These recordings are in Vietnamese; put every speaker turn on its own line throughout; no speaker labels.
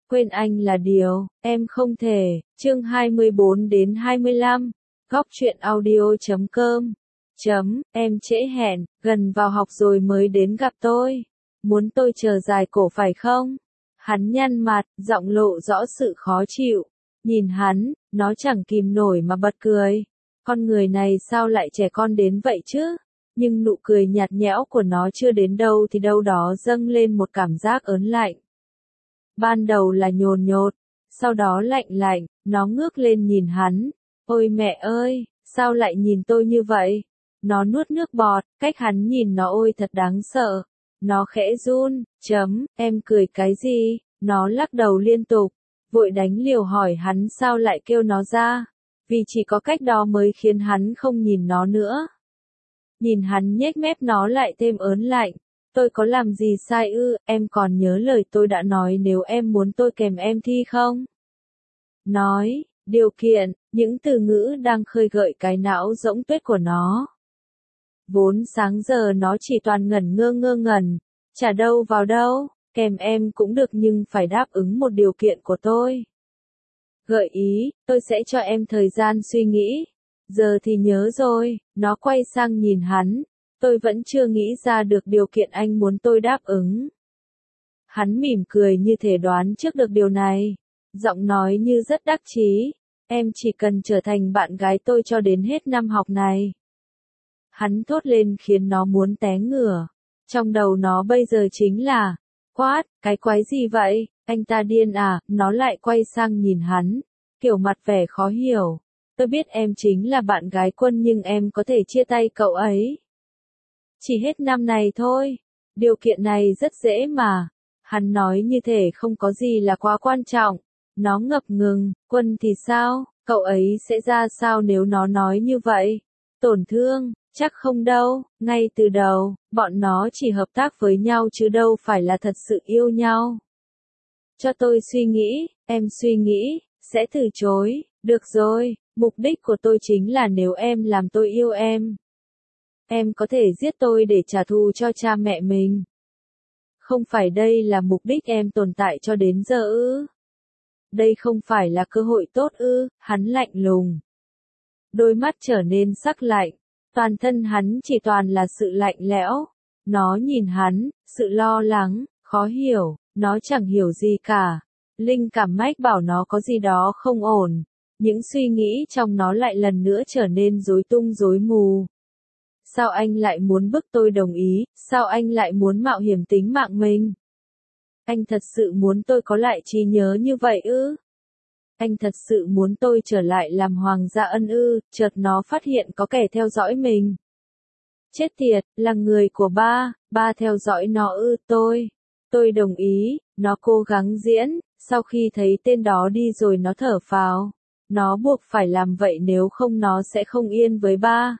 Quên anh là điều, em không thể. Chương 24 đến 25. Góc truyện audio.com. Em trễ hẹn, gần vào học rồi mới đến gặp tôi. Muốn tôi chờ dài cổ phải không? Hắn nhăn mặt, giọng lộ rõ sự khó chịu. Nhìn hắn, nó chẳng kìm nổi mà bật cười. Con người này sao lại trẻ con đến vậy chứ? Nhưng nụ cười nhạt nhẽo của nó chưa đến đâu thì đâu đó dâng lên một cảm giác ớn lạnh. Ban đầu là nhồn nhột, sau đó lạnh lạnh, nó ngước lên nhìn hắn. Ôi mẹ ơi, sao lại nhìn tôi như vậy? Nó nuốt nước bọt, cách hắn nhìn nó ôi thật đáng sợ. Nó khẽ run, em cười cái gì? Nó lắc đầu liên tục, vội đánh liều hỏi hắn sao lại kêu nó ra. Vì chỉ có cách đó mới khiến hắn không nhìn nó nữa. Nhìn hắn nhếch mép nó lại thêm ớn lạnh. Tôi có làm gì sai ư, em còn nhớ lời tôi đã nói nếu em muốn tôi kèm em thi không? Nói, điều kiện, những từ ngữ đang khơi gợi cái não rỗng tuếch của nó. Vốn sáng giờ nó chỉ toàn ngẩn ngơ ngẩn, chả đâu vào đâu, kèm em cũng được nhưng phải đáp ứng một điều kiện của tôi. Gợi ý, tôi sẽ cho em thời gian suy nghĩ. Giờ thì nhớ rồi, nó quay sang nhìn hắn. Tôi vẫn chưa nghĩ ra được điều kiện anh muốn tôi đáp ứng. Hắn mỉm cười như thể đoán trước được điều này. Giọng nói như rất đắc chí. Em chỉ cần trở thành bạn gái tôi cho đến hết năm học này. Hắn thốt lên khiến nó muốn té ngửa. Trong đầu nó bây giờ chính là, quát, cái quái gì vậy, anh ta điên à, nó lại quay sang nhìn hắn, kiểu mặt vẻ khó hiểu. Tôi biết em chính là bạn gái Quân nhưng em có thể chia tay cậu ấy. Chỉ hết năm này thôi, điều kiện này rất dễ mà. Hắn nói như thể không có gì là quá quan trọng. Nó ngập ngừng, Quân thì sao, cậu ấy sẽ ra sao nếu nó nói như vậy? Tổn thương, chắc không đâu, ngay từ đầu, bọn nó chỉ hợp tác với nhau chứ đâu phải là thật sự yêu nhau. Cho tôi suy nghĩ, em suy nghĩ, sẽ từ chối, được rồi, mục đích của tôi chính là nếu em làm tôi yêu em có thể giết tôi để trả thù cho cha mẹ mình. Không phải đây là mục đích em tồn tại cho đến giờ ư? Đây không phải là cơ hội tốt ư? Hắn lạnh lùng. Đôi mắt trở nên sắc lạnh. Toàn thân hắn chỉ toàn là sự lạnh lẽo. Nó nhìn hắn, sự lo lắng, khó hiểu, nó chẳng hiểu gì cả. Linh cảm mách bảo nó có gì đó không ổn. Những suy nghĩ trong nó lại lần nữa trở nên rối tung rối mù. Sao anh lại muốn bức tôi đồng ý, sao anh lại muốn mạo hiểm tính mạng mình? Anh thật sự muốn tôi có lại trí nhớ như vậy ư? Anh thật sự muốn tôi trở lại làm Hoàng gia Ân ư? Chợt nó phát hiện có kẻ theo dõi mình. Chết tiệt, là người của ba theo dõi nó ư? Tôi đồng ý, nó cố gắng diễn, sau khi thấy tên đó đi rồi nó thở phào. Nó buộc phải làm vậy nếu không nó sẽ không yên với ba.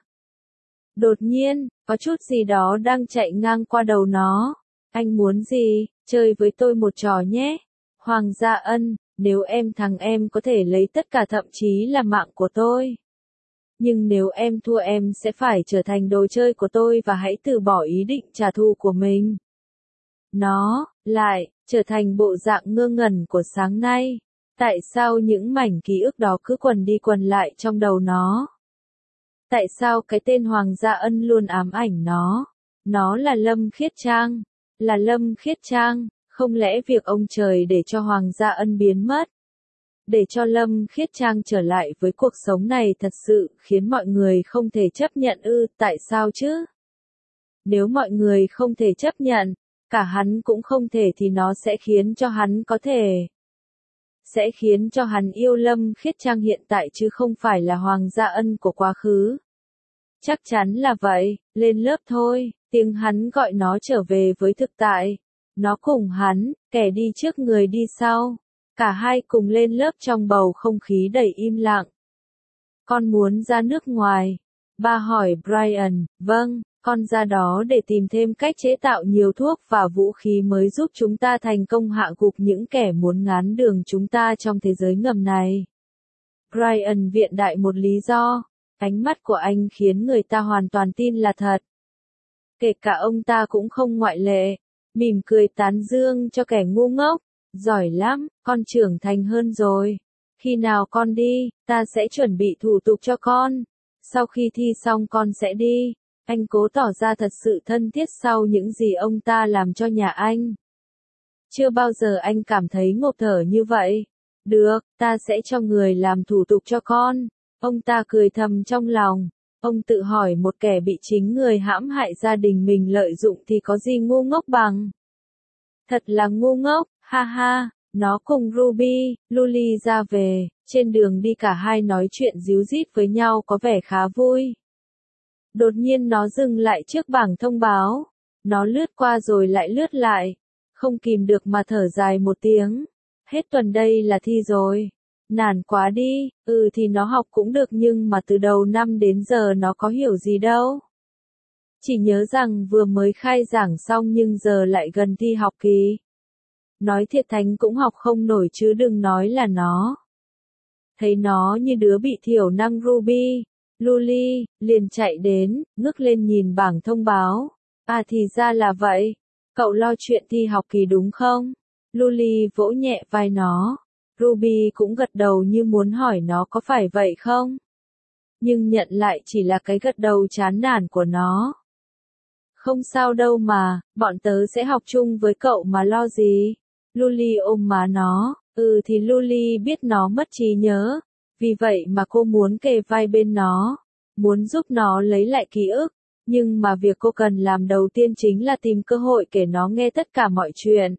Đột nhiên, có chút gì đó đang chạy ngang qua đầu nó. Anh muốn gì? Chơi với tôi một trò nhé. Hoàng gia Ân, nếu em thắng em có thể lấy tất cả thậm chí là mạng của tôi. Nhưng nếu em thua em sẽ phải trở thành đồ chơi của tôi và hãy từ bỏ ý định trả thù của mình. Nó, lại, trở thành bộ dạng ngơ ngẩn của sáng nay. Tại sao những mảnh ký ức đó cứ quần đi quần lại trong đầu nó? Tại sao cái tên Hoàng gia Ân luôn ám ảnh nó? Nó là Lâm Khiết Trang. Là Lâm Khiết Trang, không lẽ việc ông trời để cho Hoàng gia Ân biến mất? Để cho Lâm Khiết Trang trở lại với cuộc sống này thật sự khiến mọi người không thể chấp nhận ư? Tại sao chứ? Nếu mọi người không thể chấp nhận, cả hắn cũng không thể thì nó sẽ khiến cho hắn có thể. Sẽ khiến cho hắn yêu Lâm Khiết Trang hiện tại chứ không phải là Hoàng gia Ân của quá khứ. Chắc chắn là vậy, lên lớp thôi, tiếng hắn gọi nó trở về với thực tại. Nó cùng hắn, kẻ đi trước người đi sau. Cả hai cùng lên lớp trong bầu không khí đầy im lặng. Con muốn ra nước ngoài. Ba hỏi Brian, vâng, con ra đó để tìm thêm cách chế tạo nhiều thuốc và vũ khí mới giúp chúng ta thành công hạ gục những kẻ muốn ngán đường chúng ta trong thế giới ngầm này. Brian viện đại một lý do. Ánh mắt của anh khiến người ta hoàn toàn tin là thật. Kể cả ông ta cũng không ngoại lệ. Mỉm cười tán dương cho kẻ ngu ngốc. Giỏi lắm, con trưởng thành hơn rồi. Khi nào con đi, ta sẽ chuẩn bị thủ tục cho con. Sau khi thi xong con sẽ đi. Anh cố tỏ ra thật sự thân thiết sau những gì ông ta làm cho nhà anh. Chưa bao giờ anh cảm thấy ngộp thở như vậy. Được, ta sẽ cho người làm thủ tục cho con. Ông ta cười thầm trong lòng. Ông tự hỏi một kẻ bị chính người hãm hại gia đình mình lợi dụng thì có gì ngu ngốc bằng. Thật là ngu ngốc, ha ha. Nó cùng Ruby, Luli ra về, trên đường đi cả hai nói chuyện díu dít với nhau có vẻ khá vui. Đột nhiên nó dừng lại trước bảng thông báo. Nó lướt qua rồi lại lướt lại. Không kìm được mà thở dài một tiếng. Hết tuần đây là thi rồi. Nản quá đi, thì nó học cũng được nhưng mà từ đầu năm đến giờ nó có hiểu gì đâu. Chỉ nhớ rằng vừa mới khai giảng xong nhưng giờ lại gần thi học kỳ. Nói thiệt thánh cũng học không nổi chứ đừng nói là nó. Thấy nó như đứa bị thiểu năng Ruby, Luli, liền chạy đến, ngước lên nhìn bảng thông báo. À thì ra là vậy. Cậu lo chuyện thi học kỳ đúng không? Luli vỗ nhẹ vai nó. Ruby cũng gật đầu như muốn hỏi nó có phải vậy không? Nhưng nhận lại chỉ là cái gật đầu chán nản của nó. Không sao đâu mà, bọn tớ sẽ học chung với cậu mà lo gì. Luli ôm má nó, thì Luli biết nó mất trí nhớ. Vì vậy mà cô muốn kề vai bên nó, muốn giúp nó lấy lại ký ức. Nhưng mà việc cô cần làm đầu tiên chính là tìm cơ hội kể nó nghe tất cả mọi chuyện.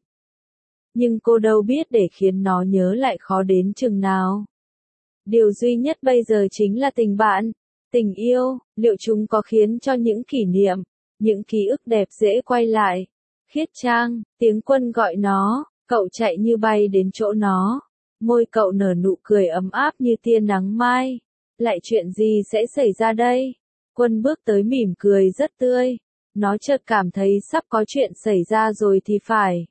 Nhưng cô đâu biết để khiến nó nhớ lại khó đến chừng nào. Điều duy nhất bây giờ chính là tình bạn, tình yêu, liệu chúng có khiến cho những kỷ niệm, những ký ức đẹp dễ quay lại. Khiết Trang, tiếng Quân gọi nó, cậu chạy như bay đến chỗ nó. Môi cậu nở nụ cười ấm áp như tia nắng mai. Lại chuyện gì sẽ xảy ra đây? Quân bước tới mỉm cười rất tươi. Nó chợt cảm thấy sắp có chuyện xảy ra rồi thì phải.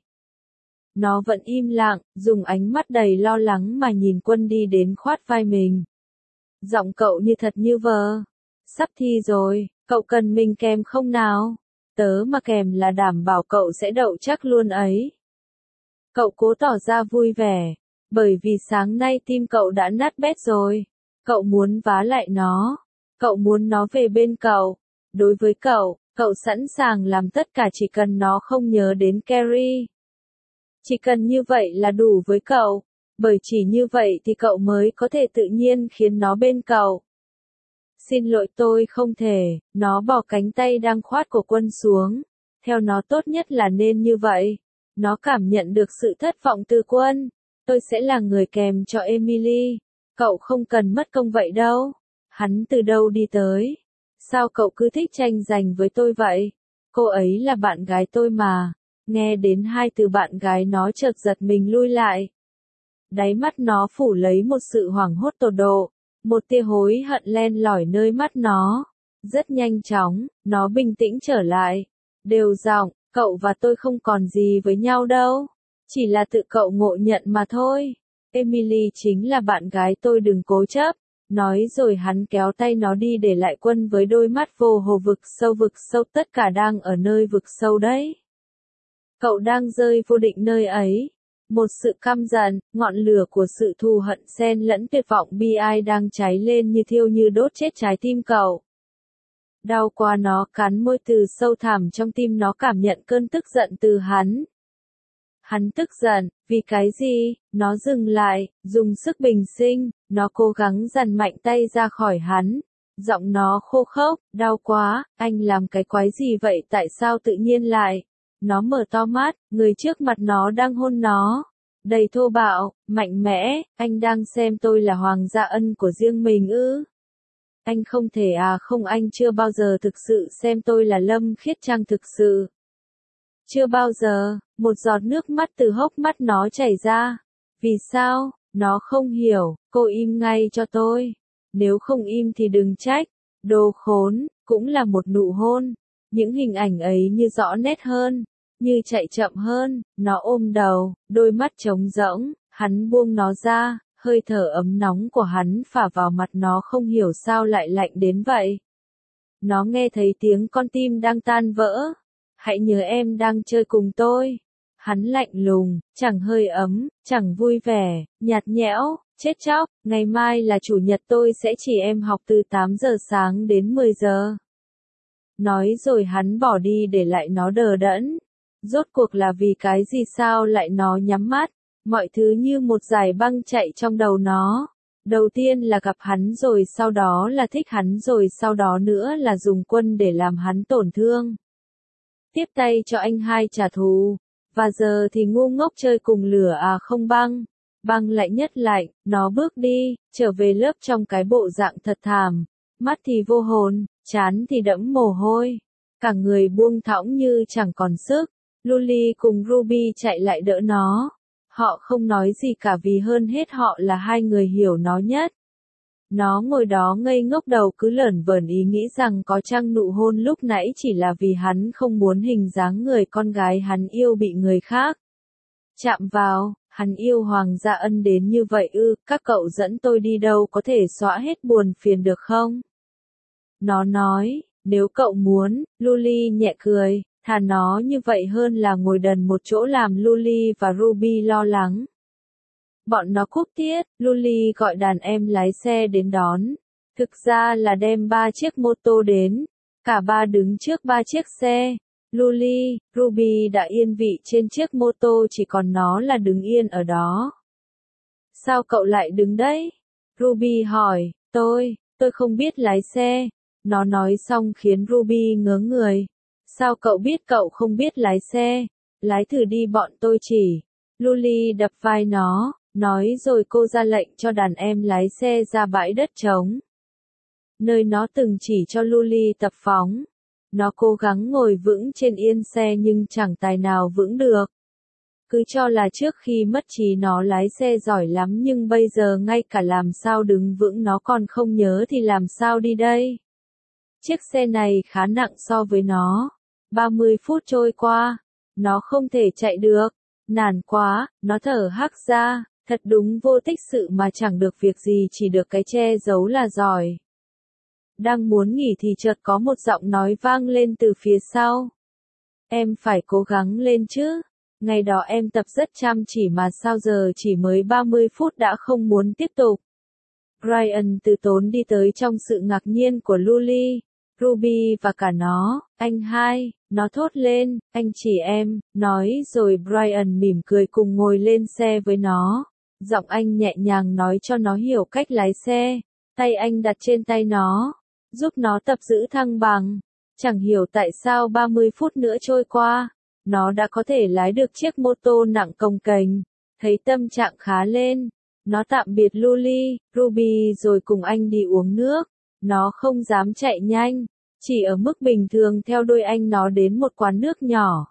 Nó vẫn im lặng, dùng ánh mắt đầy lo lắng mà nhìn Quân đi đến khoát vai mình. Giọng cậu như thật như vờ. Sắp thi rồi, cậu cần mình kèm không nào? Tớ mà kèm là đảm bảo cậu sẽ đậu chắc luôn ấy. Cậu cố tỏ ra vui vẻ, bởi vì sáng nay tim cậu đã nát bét rồi. Cậu muốn vá lại nó. Cậu muốn nó về bên cậu. Đối với cậu, cậu sẵn sàng làm tất cả chỉ cần nó không nhớ đến Carrie. Chỉ cần như vậy là đủ với cậu, bởi chỉ như vậy thì cậu mới có thể tự nhiên khiến nó bên cậu. Xin lỗi tôi không thể, nó bỏ cánh tay đang khoát của Quân xuống. Theo nó tốt nhất là nên như vậy. Nó cảm nhận được sự thất vọng từ Quân. Tôi sẽ là người kèm cho Emily. Cậu không cần mất công vậy đâu. Hắn từ đâu đi tới? Sao cậu cứ thích tranh giành với tôi vậy? Cô ấy là bạn gái tôi mà. Nghe đến hai từ bạn gái nó chợt giật mình lui lại. Đáy mắt nó phủ lấy một sự hoảng hốt tột độ. Một tia hối hận len lỏi nơi mắt nó. Rất nhanh chóng, nó bình tĩnh trở lại. Đều giọng, cậu và tôi không còn gì với nhau đâu. Chỉ là tự cậu ngộ nhận mà thôi. Emily chính là bạn gái tôi đừng cố chấp. Nói rồi hắn kéo tay nó đi để lại Quân với đôi mắt vô hồ vực sâu tất cả đang ở nơi vực sâu đấy. Cậu đang rơi vô định nơi ấy. Một sự căm giận, ngọn lửa của sự thù hận xen lẫn tuyệt vọng bi ai đang cháy lên như thiêu như đốt chết trái tim cậu. Đau quá nó cắn môi từ sâu thẳm trong tim nó cảm nhận cơn tức giận từ hắn. Hắn tức giận, vì cái gì? Nó dừng lại, dùng sức bình sinh, nó cố gắng dằn mạnh tay ra khỏi hắn. Giọng nó khô khốc, đau quá, anh làm cái quái gì vậy tại sao tự nhiên lại? Nó mở to mắt, người trước mặt nó đang hôn nó. Đầy thô bạo, mạnh mẽ, anh đang xem tôi là hoàng gia ân của riêng mình ư? Anh không thể không anh chưa bao giờ thực sự xem tôi là Lâm Khiết Trang thực sự. Chưa bao giờ, một giọt nước mắt từ hốc mắt nó chảy ra. Vì sao? Nó không hiểu, cô im ngay cho tôi. Nếu không im thì đừng trách. Đồ khốn, cũng là một nụ hôn. Những hình ảnh ấy như rõ nét hơn, như chạy chậm hơn, nó ôm đầu, đôi mắt trống rỗng, hắn buông nó ra, hơi thở ấm nóng của hắn phả vào mặt nó không hiểu sao lại lạnh đến vậy. Nó nghe thấy tiếng con tim đang tan vỡ. Hãy nhớ em đang chơi cùng tôi. Hắn lạnh lùng, chẳng hơi ấm, chẳng vui vẻ, nhạt nhẽo, chết chóc, ngày mai là chủ nhật tôi sẽ chỉ em học từ 8 giờ sáng đến 10 giờ. Nói rồi hắn bỏ đi để lại nó đờ đẫn. Rốt cuộc là vì cái gì sao lại nó nhắm mắt, mọi thứ như một dải băng chạy trong đầu nó. Đầu tiên là gặp hắn rồi sau đó là thích hắn rồi sau đó nữa là dùng quân để làm hắn tổn thương. Tiếp tay cho anh hai trả thù. Và giờ thì ngu ngốc chơi cùng lửa à không băng. Băng lại nhất lạnh, nó bước đi, trở về lớp trong cái bộ dạng thật thảm. Mắt thì vô hồn, trán thì đẫm mồ hôi. Cả người buông thõng như chẳng còn sức. Luli cùng Ruby chạy lại đỡ nó. Họ không nói gì cả vì hơn hết họ là hai người hiểu nó nhất. Nó ngồi đó ngây ngốc đầu cứ lởn vởn ý nghĩ rằng có chăng nụ hôn lúc nãy chỉ là vì hắn không muốn hình dáng người con gái hắn yêu bị người khác chạm vào, hắn yêu Hoàng Gia Ân đến như vậy ư, các cậu dẫn tôi đi đâu có thể xóa hết buồn phiền được không? Nó nói, nếu cậu muốn, Luli nhẹ cười, thà nó như vậy hơn là ngồi đần một chỗ làm Luli và Ruby lo lắng. Bọn nó cúp tiết, Luli gọi đàn em lái xe đến đón. Thực ra là đem 3 chiếc mô tô đến. Cả ba đứng trước 3 chiếc xe. Luli, Ruby đã yên vị trên chiếc mô tô chỉ còn nó là đứng yên ở đó. Sao cậu lại đứng đấy? Ruby hỏi, tôi không biết lái xe. Nó nói xong khiến Ruby ngớ người. Sao cậu biết cậu không biết lái xe? Lái thử đi bọn tôi chỉ. Luli đập vai nó. Nói rồi cô ra lệnh cho đàn em lái xe ra bãi đất trống. Nơi nó từng chỉ cho Luli tập phóng. Nó cố gắng ngồi vững trên yên xe nhưng chẳng tài nào vững được. Cứ cho là trước khi mất trí nó lái xe giỏi lắm nhưng bây giờ ngay cả làm sao đứng vững nó còn không nhớ thì làm sao đi đây. Chiếc xe này khá nặng so với nó. 30 phút trôi qua, nó không thể chạy được. Nản quá, nó thở hắt ra. Thật đúng vô tích sự mà chẳng được việc gì chỉ được cái che giấu là giỏi. Đang muốn nghỉ thì chợt có một giọng nói vang lên từ phía sau. Em phải cố gắng lên chứ. Ngày đó em tập rất chăm chỉ mà sao giờ chỉ mới 30 phút đã không muốn tiếp tục. Brian từ tốn đi tới trong sự ngạc nhiên của Luli, Ruby và cả nó. Anh hai, nó thốt lên, anh chỉ em, nói rồi Brian mỉm cười cùng ngồi lên xe với nó. Giọng anh nhẹ nhàng nói cho nó hiểu cách lái xe, tay anh đặt trên tay nó, giúp nó tập giữ thăng bằng. Chẳng hiểu tại sao 30 phút nữa trôi qua, nó đã có thể lái được chiếc mô tô nặng cồng kềnh, thấy tâm trạng khá lên. Nó tạm biệt Luli, Ruby rồi cùng anh đi uống nước. Nó không dám chạy nhanh, chỉ ở mức bình thường theo đuôi anh nó đến một quán nước nhỏ.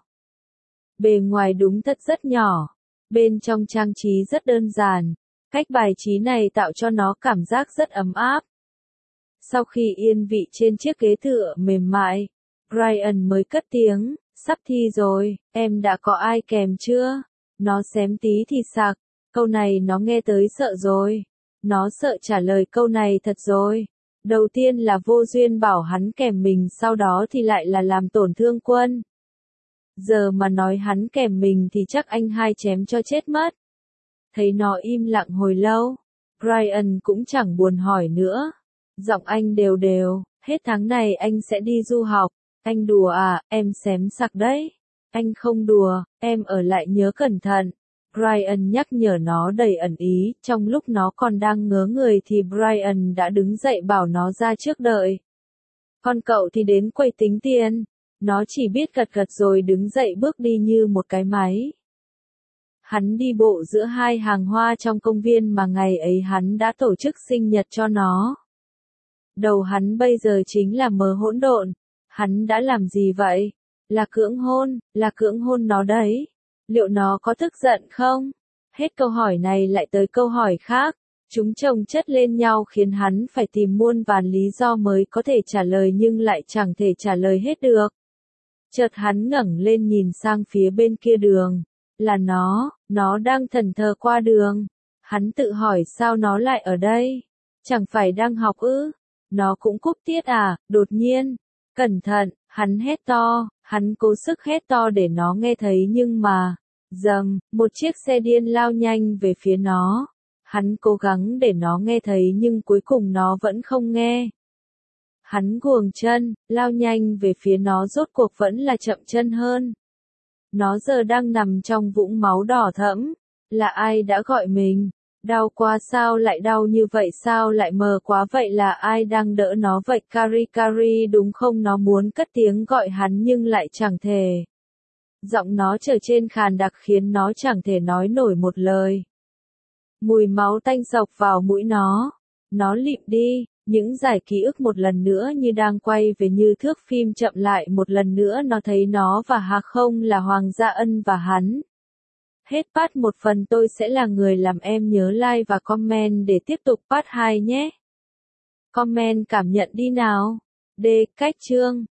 Bề ngoài đúng thật rất nhỏ. Bên trong trang trí rất đơn giản, cách bài trí này tạo cho nó cảm giác rất ấm áp. Sau khi yên vị trên chiếc ghế tựa mềm mại, Brian mới cất tiếng, sắp thi rồi, em đã có ai kèm chưa? Nó xém tí thì sặc, câu này nó nghe tới sợ rồi. Nó sợ trả lời câu này thật rồi. Đầu tiên là vô duyên bảo hắn kèm mình sau đó thì lại là làm tổn thương Quân. Giờ mà nói hắn kèm mình thì chắc anh hai chém cho chết mất. Thấy nó im lặng hồi lâu, Brian cũng chẳng buồn hỏi nữa. Giọng anh đều đều, hết tháng này anh sẽ đi du học. Anh đùa à, em xém sặc đấy. Anh không đùa, em ở lại nhớ cẩn thận. Brian nhắc nhở nó đầy ẩn ý, trong lúc nó còn đang ngớ người thì Brian đã đứng dậy bảo nó ra trước đợi. Còn cậu thì đến quầy tính tiền. Nó chỉ biết gật gật rồi đứng dậy bước đi như một cái máy. Hắn đi bộ giữa hai hàng hoa trong công viên mà ngày ấy hắn đã tổ chức sinh nhật cho nó. Đầu hắn bây giờ chính là mớ hỗn độn. Hắn đã làm gì vậy? Là cưỡng hôn nó đấy. Liệu nó có tức giận không? Hết câu hỏi này lại tới câu hỏi khác. Chúng chồng chất lên nhau khiến hắn phải tìm muôn vàn lý do mới có thể trả lời nhưng lại chẳng thể trả lời hết được. Chợt hắn ngẩng lên nhìn sang phía bên kia đường. Là nó đang thẫn thờ qua đường. Hắn tự hỏi sao nó lại ở đây? Chẳng phải đang học ư? Nó cũng cúp tiết à? Đột nhiên. Cẩn thận, hắn hét to, hắn cố sức hét to để nó nghe thấy nhưng mà, Dầm, một chiếc xe điên lao nhanh về phía nó. Hắn cố gắng để nó nghe thấy nhưng cuối cùng nó vẫn không nghe. Hắn guồng chân, lao nhanh về phía nó rốt cuộc vẫn là chậm chân hơn. Nó giờ đang nằm trong vũng máu đỏ thẫm. Là ai đã gọi mình? Đau quá sao lại đau như vậy, sao lại mờ quá vậy, là ai đang đỡ nó vậy? Kari Kari đúng không? Nó muốn cất tiếng gọi hắn nhưng lại chẳng thể. Giọng nó trở trên khàn đặc khiến nó chẳng thể nói nổi một lời. Mùi máu tanh sộc vào mũi nó. Nó lịm đi, những dải ký ức một lần nữa như đang quay về, như thước phim chậm lại một lần nữa. Nó thấy nó và Hà Không là Hoàng Gia Ân và hắn. Hết part 1 phần tôi sẽ là người làm, em nhớ like và comment để tiếp tục part 2 nhé. Comment cảm nhận đi nào. D. Cách chương